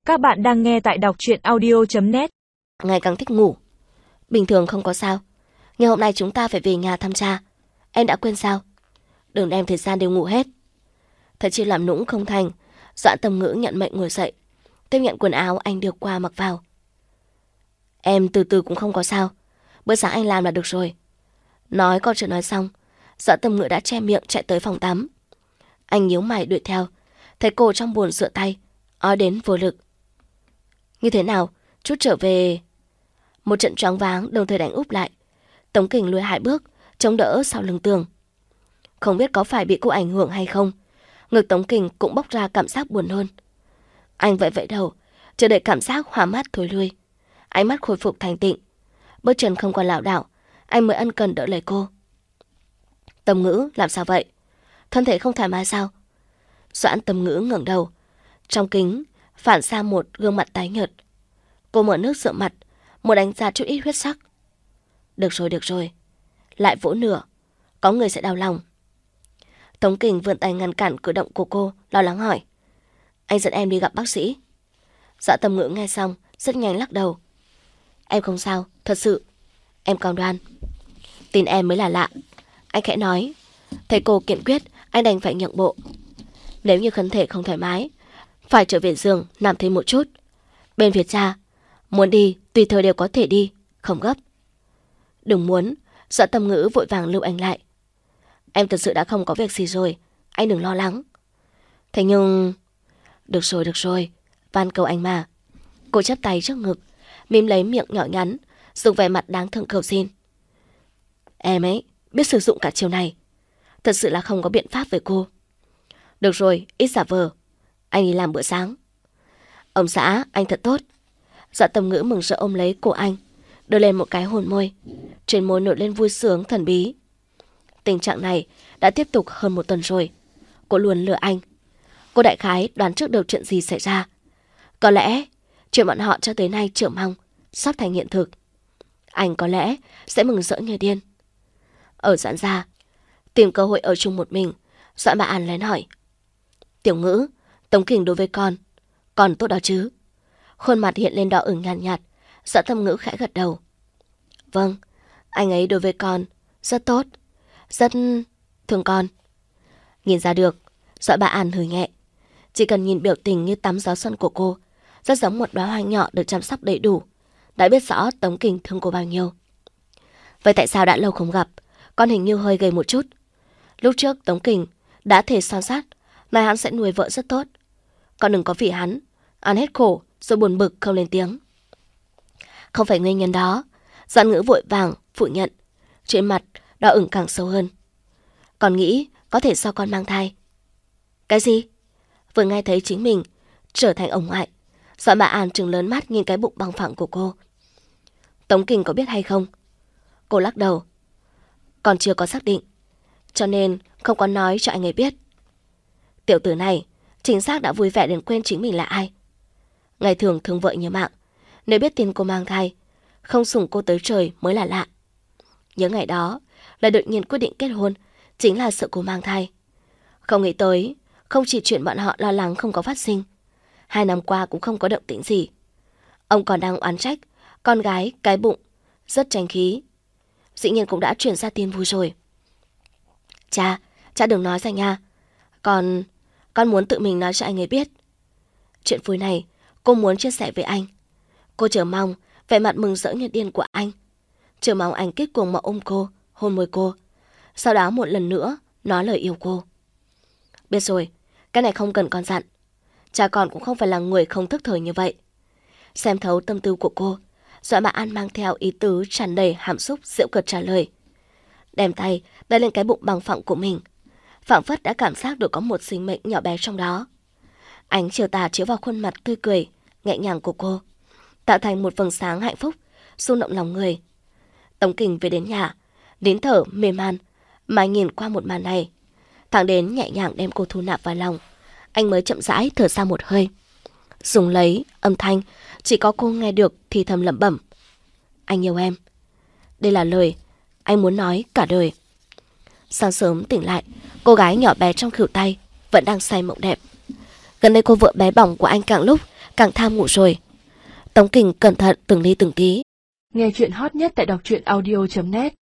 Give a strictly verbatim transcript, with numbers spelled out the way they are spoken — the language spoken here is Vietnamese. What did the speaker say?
Các bạn đang nghe tại đọc truyện audio chấm net. Ngày càng thích ngủ. Bình thường không có sao. Nhưng hôm nay chúng ta phải về nhà thăm cha. Em đã quên sao? Đừng đem thời gian đều ngủ hết. Thật chỉ làm nũng không thành. Doãn Tâm Ngữ nhận mệnh ngồi dậy, tiếp nhận quần áo anh đưa qua mặc vào. Em từ từ cũng không có sao. Bữa sáng anh làm là được rồi. Nói còn chưa nói xong, Doãn Tâm Ngữ đã che miệng chạy tới phòng tắm. Anh nhíu mày đuổi theo, thấy cô trong bồn rửa tay, ói đến vô lực. Như thế nào? Chút trở về. Một trận choáng váng đồng thời đánh úp lại. Tống Kình lùi hai bước, chống đỡ sau lưng tường. Không biết có phải bị cô ảnh hưởng hay không, ngực Tống Kình cũng bốc ra cảm giác buồn nôn. Anh vẫy vẫy đầu, chờ đợi cảm giác hòa mát thối lui. Ánh mắt khôi phục thanh tịnh, bước chân không còn lảo đảo, anh mới ân cần đỡ lấy cô. Tâm Ngữ, làm sao vậy? Thân thể không thoải mái sao? Doãn Tâm Ngữ ngẩng đầu, trong kính phản ra một gương mặt tái nhợt. Cô mở nước rửa mặt, muốn đánh ra chút ít huyết sắc. Được rồi, được rồi. Lại vỗ nửa, có người sẽ đau lòng. Tống Kình vươn tay ngăn cản cử động của cô, lo lắng hỏi. Anh dẫn em đi gặp bác sĩ. Doãn Tâm Ngữ nghe xong, rất nhanh lắc đầu. Em không sao, thật sự. Em cam đoan. Tin em mới là lạ. Anh khẽ nói. Thấy cô kiên quyết, anh đành phải nhượng bộ. Nếu như thân thể không thoải mái, phải trở về giường nằm thêm một chút. Bên phía cha, muốn đi tùy thời đều có thể đi, không gấp. Đừng muốn. Doãn Tâm Ngữ vội vàng lưu anh lại. Em thật sự đã không có việc gì rồi, anh đừng lo lắng. Thế nhưng... Được rồi, được rồi, van cầu anh mà. Cô chắp tay trước ngực, mím lấy miệng nhỏ nhắn, dùng vẻ mặt đáng thương cầu xin. Em ấy biết sử dụng cả chiều này, thật sự là không có biện pháp với cô. Được rồi, ít giả vờ. Anh đi làm bữa sáng. Ông xã, anh thật tốt. Doãn Tâm Ngữ mừng rỡ ôm lấy cổ anh, đưa lên một cái hôn môi. Trên môi nổi lên vui sướng thần bí. Tình trạng này đã tiếp tục hơn một tuần rồi. Cô luôn lừa anh. Cô đại khái đoán trước được chuyện gì xảy ra. Có lẽ chuyện bọn họ cho tới nay chờ mong sắp thành hiện thực. Anh có lẽ sẽ mừng rỡ như điên. Ở Doãn gia, tìm cơ hội ở chung một mình, Doãn Bà An lén hỏi. Tiểu Ngữ, Tống Kình đối với con còn tốt đó chứ? Khuôn mặt hiện lên đỏ ửng nhàn nhạt, nhạt. Doãn Tâm Ngữ khẽ gật đầu. Vâng, anh ấy đối với con rất tốt, rất thương con. Nhìn ra được, Doãn Bà An hừ nhẹ. Chỉ cần nhìn biểu tình như tắm gió xuân của cô, rất giống một đóa hoa nhỏ được chăm sóc đầy đủ, đã biết rõ Tống Kình thương cô bao nhiêu. Vậy tại sao đã lâu không gặp, con hình như hơi gầy một chút? Lúc trước Tống Kình đã thề son sắt nói hắn sẽ nuôi vợ rất tốt. Con đừng có vì hắn ăn hết khổ rồi buồn bực không lên tiếng. Không phải nguyên nhân đó. Doãn Ngữ vội vàng phủ nhận, trên mặt đỏ ửng càng sâu hơn. Con nghĩ có thể do con mang thai. Cái gì? Vừa nghe thấy chính mình trở thành ông ngoại, Doãn Bà An trừng lớn mắt nhìn cái bụng bằng phẳng của cô. Tống Kình có biết hay không? Cô lắc đầu. Còn chưa có xác định, cho nên không có nói cho anh ấy biết. Tiểu tử này chính xác đã vui vẻ đến quên chính mình là ai. Ngày thường thương vợ như mạng, nếu biết tin cô mang thai, không sủng cô tới trời mới là lạ. Nhớ ngày đó là đột nhiên quyết định kết hôn, chính là sợ cô mang thai. Không nghĩ tới, không chỉ chuyện bọn họ lo lắng không có phát sinh, hai năm qua cũng không có động tĩnh gì. Ông còn đang oán trách con gái cái bụng rất tranh khí. Dĩ nhiên cũng đã chuyển ra tin vui rồi. Cha, cha đừng nói ra nha. Con, con muốn tự mình nói cho anh ấy biết. Chuyện vui này cô muốn chia sẻ với anh. Cô chờ mong vẻ mặt mừng rỡ như điên của anh, chờ mong anh kết cuồng mà ôm cô, hôn môi cô, sau đó một lần nữa nói lời yêu cô. Biết rồi, cái này không cần con dặn. Cha con cũng không phải là người không thức thời như vậy. Xem thấu tâm tư của cô, Doãn Bà An mang theo ý tứ tràn đầy hàm xúc giễu cợt trả lời, đem tay đặt lên cái bụng bằng phẳng của mình, phảng phất đã cảm giác được có một sinh mệnh nhỏ bé trong đó. Ánh chiều tà chiếu vào khuôn mặt tươi cười nhẹ nhàng của cô, tạo thành một vầng sáng hạnh phúc rung động lòng người. Tống Kình về đến nhà, nín thở mềm man mà nhìn qua một màn này, thẳng đến nhẹ nhàng đem cô thu nạp vào lòng, anh mới chậm rãi thở ra một hơi, dùng lấy âm thanh chỉ có cô nghe được thì thầm lẩm bẩm. Anh yêu em. Đây là lời anh muốn nói cả đời. Sáng sớm tỉnh lại, cô gái nhỏ bé trong khuỷu tay vẫn đang say mộng đẹp. Gần đây cô vợ bé bỏng của anh càng lúc càng tham ngủ rồi. Tống Kình cẩn thận từng ly từng tí. Nghe chuyện hot nhất tại đọc truyện audio chấm net.